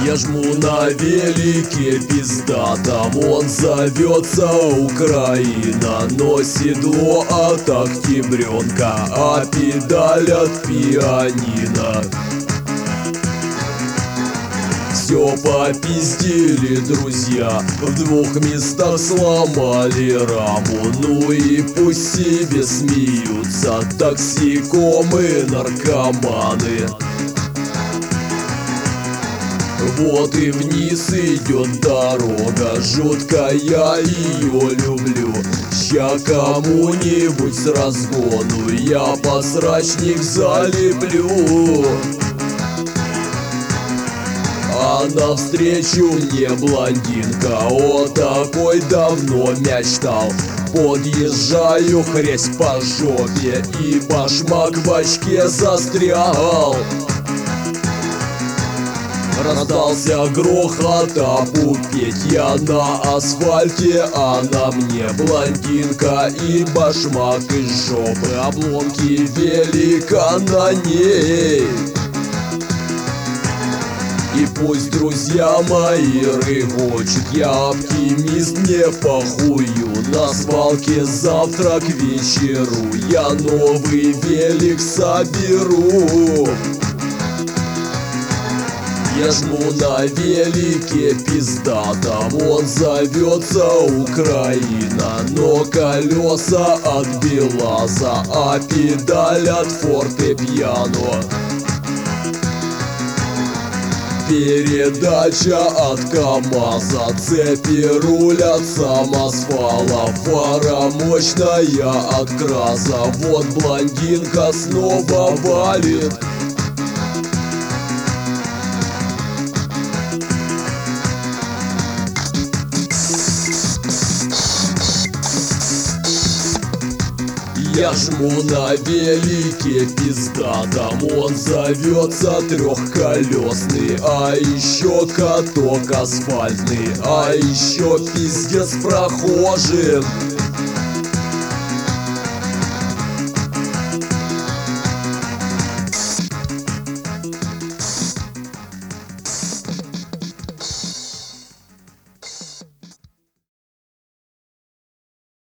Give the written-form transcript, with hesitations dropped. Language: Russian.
Я жму на велике пиздатом, он зовется Украина. Но седло от октябренка, а педаль от пианино. Все попиздили, друзья, в двух местах сломали раму. Ну и пусть себе смеются токсикомы, наркоманы. Вот и вниз идет дорога, жуткая, ее люблю. Ща кому-нибудь с разгону я подсрачник залеплю. А навстречу мне блондинка, о такой давно мечтал. Подъезжаю, хрясь по жопе, и башмак в очке застрял. Раздался грохот, опупеть я на асфальте, а на мне блондинка и башмак из жопы, обломки велика на ней. И пусть друзья мои рыгочут, я оптимист, мне похую. На свалке завтра к вечеру я новый велик соберу. Я жму на велике пиздатом, он зовется Украина. Но колеса от БелАЗа, а педаль от фортепиано. Передача от КамАЗа, цепи рулят самосвала. Фара мощная от КрАЗа, вот блондинка снова валит. Я жму на велике пиздатом, он зовется трехколесный. А еще каток асфальтный, а еще пиздец прохожим.